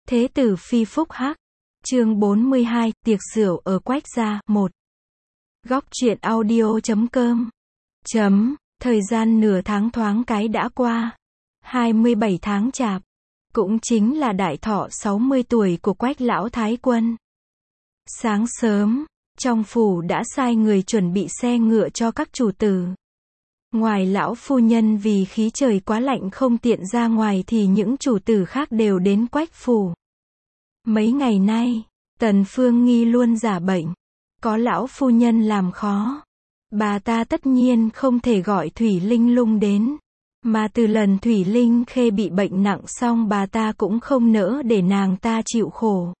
Thế tử phi phúc hắc. Chương 42, tiệc rượu ở Quách gia, 1. Góc truyện audio.com. Thời gian nửa tháng thoáng cái đã qua. 27 tháng Chạp. Cũng chính là đại thọ 60 tuổi của Quách lão thái quân. Sáng sớm, trong phủ đã sai người chuẩn bị xe ngựa cho các chủ tử. Ngoài lão phu nhân vì khí trời quá lạnh không tiện ra ngoài thì những chủ tử khác đều đến Quách phủ. Mấy ngày nay, Tần Phương Nghi luôn giả bệnh. Có lão phu nhân làm khó. Bà ta tất nhiên không thể gọi Thủy Linh Lung đến. Mà từ lần Thủy Linh Khê bị bệnh nặng xong bà ta cũng không nỡ để nàng ta chịu khổ.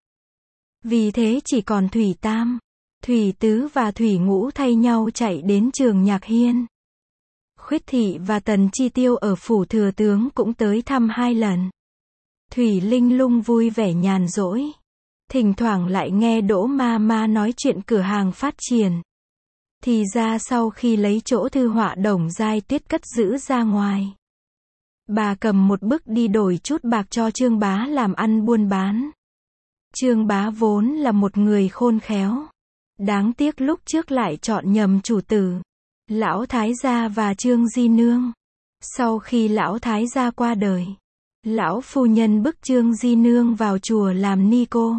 Vì thế chỉ còn Thủy Tam, Thủy Tứ và Thủy Ngũ thay nhau chạy đến Trường Nhạc Hiên. Khuyết Thị và Tần Chi Tiêu ở phủ thừa tướng cũng tới thăm 2 lần. Thủy Linh Lung vui vẻ nhàn rỗi. Thỉnh thoảng lại nghe Đỗ Ma Ma nói chuyện cửa hàng phát triển. Thì ra sau khi lấy chỗ thư họa Đồng Giai Tuyết cất giữ ra ngoài, bà cầm một bức đi đổi chút bạc cho Trương Bá làm ăn buôn bán. Trương Bá vốn là một người khôn khéo. Đáng tiếc lúc trước lại chọn nhầm chủ tử. Lão Thái gia và Trương Di Nương. Sau khi lão Thái gia qua đời, lão phu nhân bức Trương Di Nương vào chùa làm ni cô.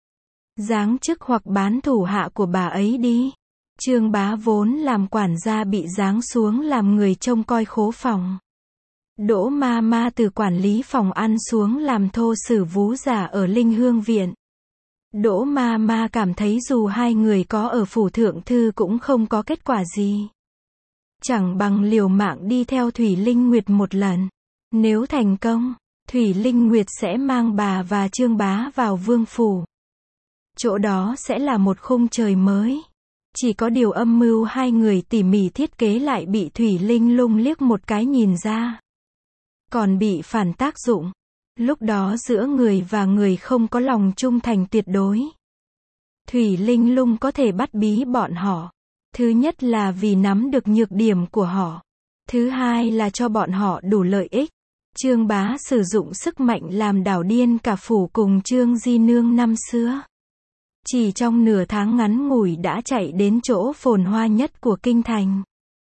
Giáng chức hoặc bán thủ hạ của bà ấy đi. Trương Bá vốn làm quản gia bị giáng xuống làm người trông coi khố phòng. Đỗ Ma Ma từ quản lý phòng ăn xuống làm thô sử vú giả ở Linh Hương Viện. Đỗ Ma Ma cảm thấy dù hai người có ở phủ thượng thư cũng không có kết quả gì. Chẳng bằng liều mạng đi theo Thủy Linh Nguyệt một lần. Nếu thành công, Thủy Linh Nguyệt sẽ mang bà và Trương Bá vào vương phủ. Chỗ đó sẽ là một khung trời mới. Chỉ có điều âm mưu hai người tỉ mỉ thiết kế lại bị Thủy Linh Lung liếc một cái nhìn ra. Còn bị phản tác dụng. Lúc đó giữa người và người không có lòng trung thành tuyệt đối. Thủy Linh Lung có thể bắt bí bọn họ. Thứ nhất là vì nắm được nhược điểm của họ. Thứ hai là cho bọn họ đủ lợi ích. Trương Bá sử dụng sức mạnh làm đảo điên cả phủ cùng Trương Di Nương năm xưa. Chỉ trong nửa tháng ngắn ngủi đã chạy đến chỗ phồn hoa nhất của kinh thành.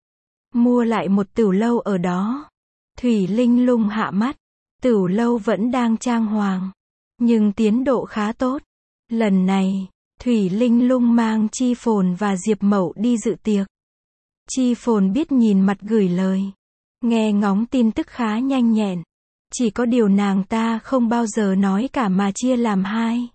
Mua lại một tửu lâu ở đó. Thủy Linh Lung hạ mắt. Tửu lâu vẫn đang trang hoàng. Nhưng tiến độ khá tốt. Lần này, Thủy Linh Lung mang Chi Phồn và Diệp Mậu đi dự tiệc. Chi Phồn biết nhìn mặt gửi lời. Nghe ngóng tin tức khá nhanh nhẹn. Chỉ có điều nàng ta không bao giờ nói cả mà chia làm 2,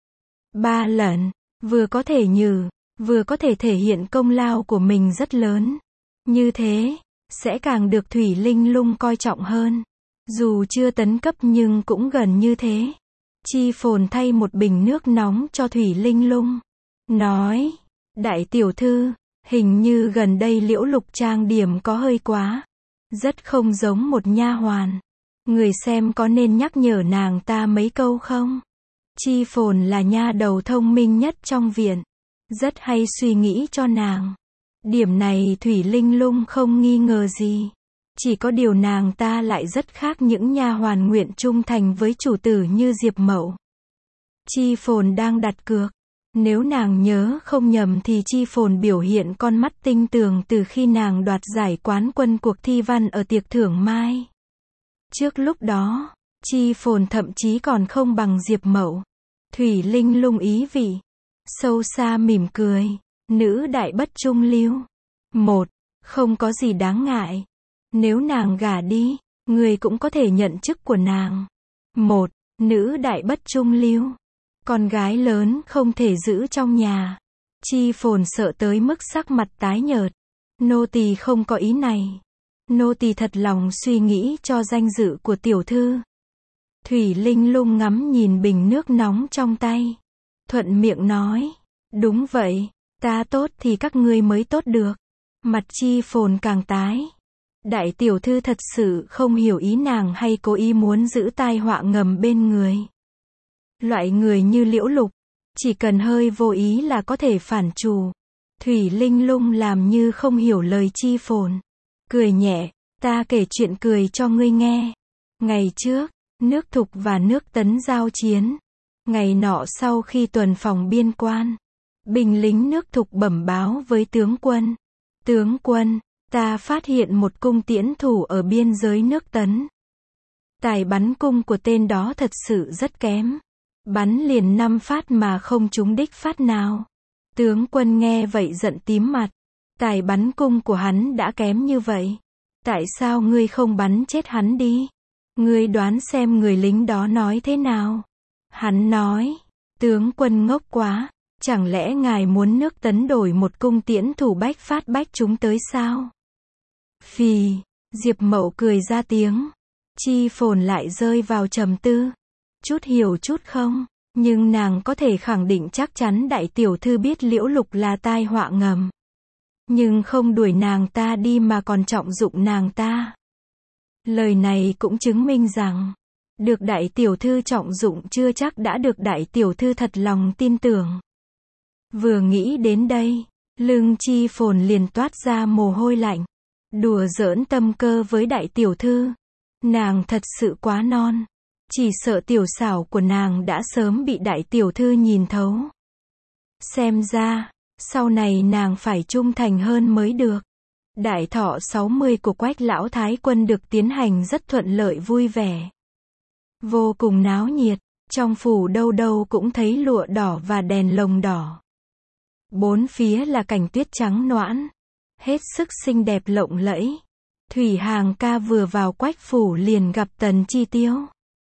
3 lần. Vừa có thể nhử, vừa có thể thể hiện công lao của mình rất lớn. Như thế, sẽ càng được Thủy Linh Lung coi trọng hơn. Dù chưa tấn cấp nhưng cũng gần như thế. Chi Phồn thay một bình nước nóng cho Thủy Linh Lung. Nói, đại tiểu thư, hình như gần đây Liễu Lục trang điểm có hơi quá. Rất không giống một nha hoàn. Người xem có nên nhắc nhở nàng ta mấy câu không? Chi Phồn là nha đầu thông minh nhất trong viện. Rất hay suy nghĩ cho nàng. Điểm này Thủy Linh Lung không nghi ngờ gì. Chỉ có điều nàng ta lại rất khác những nha hoàn nguyện trung thành với chủ tử như Diệp Mậu. Chi Phồn đang đặt cược. Nếu nàng nhớ không nhầm thì Chi Phồn biểu hiện con mắt tinh tường từ khi nàng đoạt giải quán quân cuộc thi văn ở tiệc thưởng mai. Trước lúc đó, Chi Phồn thậm chí còn không bằng Diệp Mậu. Thủy Linh Lung ý vị. Sâu xa mỉm cười. Nữ đại bất trung lưu. 1. Không có gì đáng ngại. Nếu nàng gả đi, người cũng có thể nhận chức của nàng. 1. Nữ đại bất trung lưu. Con gái lớn không thể giữ trong nhà. Chi Phồn sợ tới mức sắc mặt tái nhợt. Nô tỳ không có ý này. Nô tỳ thật lòng suy nghĩ cho danh dự của tiểu thư. Thủy Linh Lung ngắm nhìn bình nước nóng trong tay. Thuận miệng nói. Đúng vậy, ta tốt thì các ngươi mới tốt được. Mặt Chi Phồn càng tái. Đại tiểu thư thật sự không hiểu ý nàng hay cố ý muốn giữ tai họa ngầm bên người. Loại người như Liễu Lục, chỉ cần hơi vô ý là có thể phản chủ. Thủy Linh Lung làm như không hiểu lời Chi Phồn. Cười nhẹ, ta kể chuyện cười cho ngươi nghe. Ngày trước, nước Thục và nước Tấn giao chiến. Ngày nọ sau khi tuần phòng biên quan, binh lính nước Thục bẩm báo với tướng quân. Tướng quân, ta phát hiện một cung tiễn thủ ở biên giới nước Tấn. Tài bắn cung của tên đó thật sự rất kém. Bắn liền 5 phát mà không trúng đích phát nào. Tướng quân nghe vậy giận tím mặt. Tài bắn cung của hắn đã kém như vậy. Tại sao ngươi không bắn chết hắn đi? Ngươi đoán xem người lính đó nói thế nào? Hắn nói, tướng quân ngốc quá, chẳng lẽ ngài muốn nước Tấn đổi một cung tiễn thủ bách phát bách trúng tới sao? Phì, Diệp Mậu cười ra tiếng. Chi Phồn lại rơi vào trầm tư. Chút hiểu chút không, nhưng nàng có thể khẳng định chắc chắn đại tiểu thư biết Liễu Lục là tai họa ngầm. Nhưng không đuổi nàng ta đi mà còn trọng dụng nàng ta. Lời này cũng chứng minh rằng, được đại tiểu thư trọng dụng chưa chắc đã được đại tiểu thư thật lòng tin tưởng. Vừa nghĩ đến đây, lưng Chi Phồn liền toát ra mồ hôi lạnh. Đùa giỡn tâm cơ với đại tiểu thư. Nàng thật sự quá non. Chỉ sợ tiểu xảo của nàng đã sớm bị đại tiểu thư nhìn thấu. Xem ra, sau này nàng phải trung thành hơn mới được. Đại thọ 60 của Quách lão thái quân được tiến hành rất thuận lợi vui vẻ. Vô cùng náo nhiệt, trong phủ đâu đâu cũng thấy lụa đỏ và đèn lồng đỏ. Bốn phía là cảnh tuyết trắng noãn, hết sức xinh đẹp lộng lẫy. Thủy Hàng ca vừa vào Quách phủ liền gặp Tần Chi Tiêu.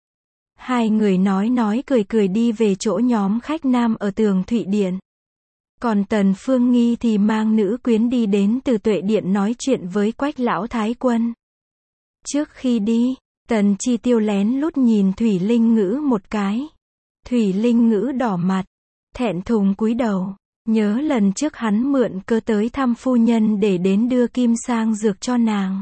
Hai người nói cười cười đi về chỗ nhóm khách nam ở Tường Thụy Điện. Còn Tần Phương Nghi thì mang nữ quyến đi đến Từ Tuệ Điện nói chuyện với Quách lão thái quân. Trước khi đi, Tần Chi Tiêu lén lút nhìn Thủy Linh Ngữ một cái. Thủy Linh Ngữ đỏ mặt, thẹn thùng cúi đầu, nhớ lần trước hắn mượn cơ tới thăm phu nhân để đến đưa kim sang dược cho nàng.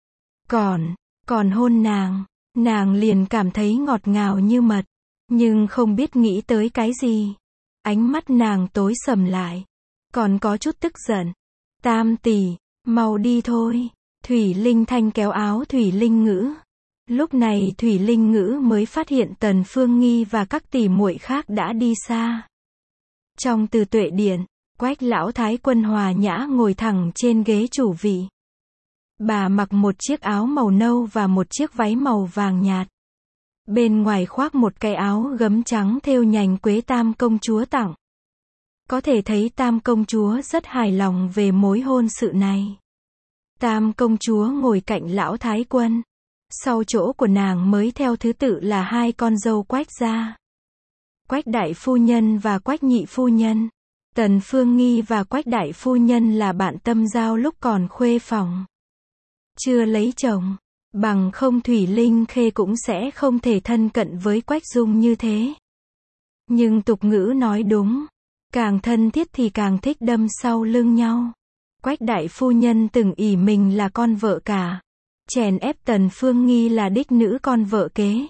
Còn hôn nàng liền cảm thấy ngọt ngào như mật, nhưng không biết nghĩ tới cái gì. Ánh mắt nàng tối sầm lại, còn có chút tức giận. Tam tỷ, mau đi thôi. Thủy Linh Thanh kéo áo Thủy Linh Ngữ. Lúc này Thủy Linh Ngữ mới phát hiện Tần Phương Nghi và các tỷ muội khác đã đi xa. Trong Từ Tuệ Điện, Quách lão thái quân hòa nhã ngồi thẳng trên ghế chủ vị. Bà mặc một chiếc áo màu nâu và một chiếc váy màu vàng nhạt. Bên ngoài khoác một cái áo gấm trắng thêu nhành quế Tam công chúa tặng. Có thể thấy Tam công chúa rất hài lòng về mối hôn sự này. Tam công chúa ngồi cạnh lão thái quân. Sau chỗ của nàng mới theo thứ tự là hai con dâu Quách gia. Quách đại phu nhân và Quách nhị phu nhân. Tần Phương Nghi và Quách đại phu nhân là bạn tâm giao lúc còn khuê phòng. Chưa lấy chồng, bằng không Thủy Linh Khê cũng sẽ không thể thân cận với Quách Dung như thế. Nhưng tục ngữ nói đúng, càng thân thiết thì càng thích đâm sau lưng nhau. Quách đại phu nhân từng ỷ mình là con vợ cả, chèn ép Tần Phương Nghi là đích nữ con vợ kế.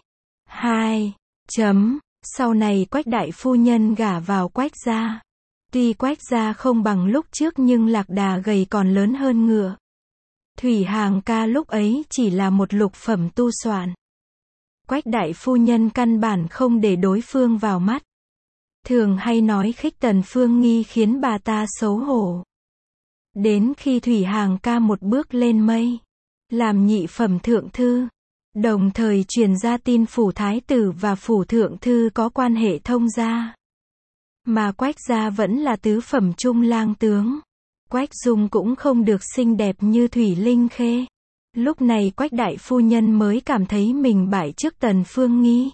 Sau này Quách đại phu nhân gả vào Quách gia. Tuy Quách gia không bằng lúc trước nhưng lạc đà gầy còn lớn hơn ngựa. Thủy Hàng ca lúc ấy chỉ là một lục phẩm tu soạn. Quách đại phu nhân căn bản không để đối phương vào mắt. Thường hay nói khích Tần Phương Nghi khiến bà ta xấu hổ. Đến khi Thủy Hàng ca một bước lên mây, làm nhị phẩm thượng thư, đồng thời truyền ra tin phủ thái tử và phủ thượng thư có quan hệ thông gia. Mà Quách gia vẫn là tứ phẩm trung lang tướng. Quách Dung cũng không được xinh đẹp như Thủy Linh Khê. Lúc này Quách đại phu nhân mới cảm thấy mình bại trước Tần Phương Nghi.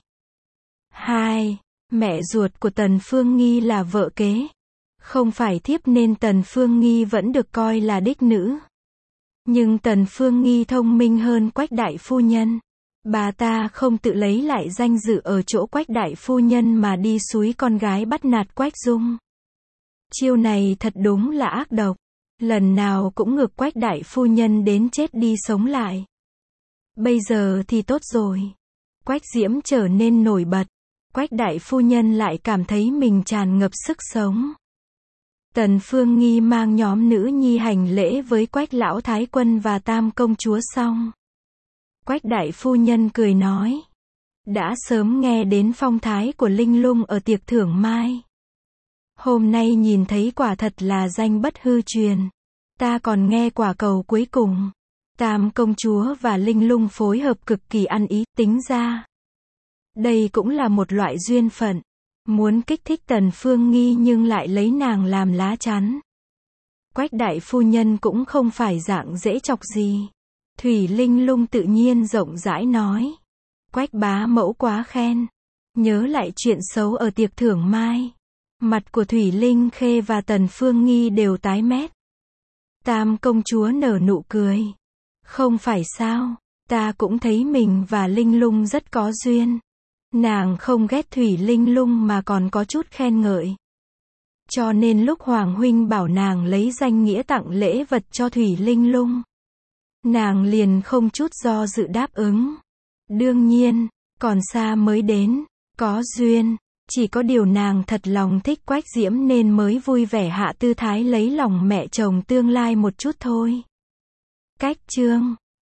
Mẹ ruột của Tần Phương Nghi là vợ kế. Không phải thiếp nên Tần Phương Nghi vẫn được coi là đích nữ. Nhưng Tần Phương Nghi thông minh hơn Quách đại phu nhân. Bà ta không tự lấy lại danh dự ở chỗ Quách đại phu nhân mà đi xúi con gái bắt nạt Quách Dung. Chiêu này thật đúng là ác độc. Lần nào cũng ngược Quách đại phu nhân đến chết đi sống lại. Bây giờ thì tốt rồi. Quách Diễm trở nên nổi bật. Quách đại phu nhân lại cảm thấy mình tràn ngập sức sống. Tần Phương Nghi mang nhóm nữ nhi hành lễ với Quách lão thái quân và Tam công chúa xong. Quách đại phu nhân cười nói. đã sớm nghe đến phong thái của Linh Lung ở tiệc thưởng mai. Hôm nay nhìn thấy quả thật là danh bất hư truyền. Ta còn nghe quả cầu cuối cùng. Tam công chúa và Linh Lung phối hợp cực kỳ ăn ý, tính ra. Đây cũng là một loại duyên phận. Muốn kích thích Tần Phương Nghi nhưng lại lấy nàng làm lá chắn. Quách đại phu nhân cũng không phải dạng dễ chọc gì. Thủy Linh Lung tự nhiên rộng rãi nói. Quách bá mẫu quá khen. Nhớ lại chuyện xấu ở tiệc thưởng mai. Mặt của Thủy Linh Khê và Tần Phương Nghi đều tái mét. Tam công chúa nở nụ cười. Không phải sao, ta cũng thấy mình và Linh Lung rất có duyên. Nàng không ghét Thủy Linh Lung mà còn có chút khen ngợi. Cho nên lúc Hoàng huynh bảo nàng lấy danh nghĩa tặng lễ vật cho Thủy Linh Lung, nàng liền không chút do dự đáp ứng. Đương nhiên, còn xa mới đến, có duyên, chỉ có điều nàng thật lòng thích Quách Diễm nên mới vui vẻ hạ tư thái lấy lòng mẹ chồng tương lai một chút thôi. Cách chương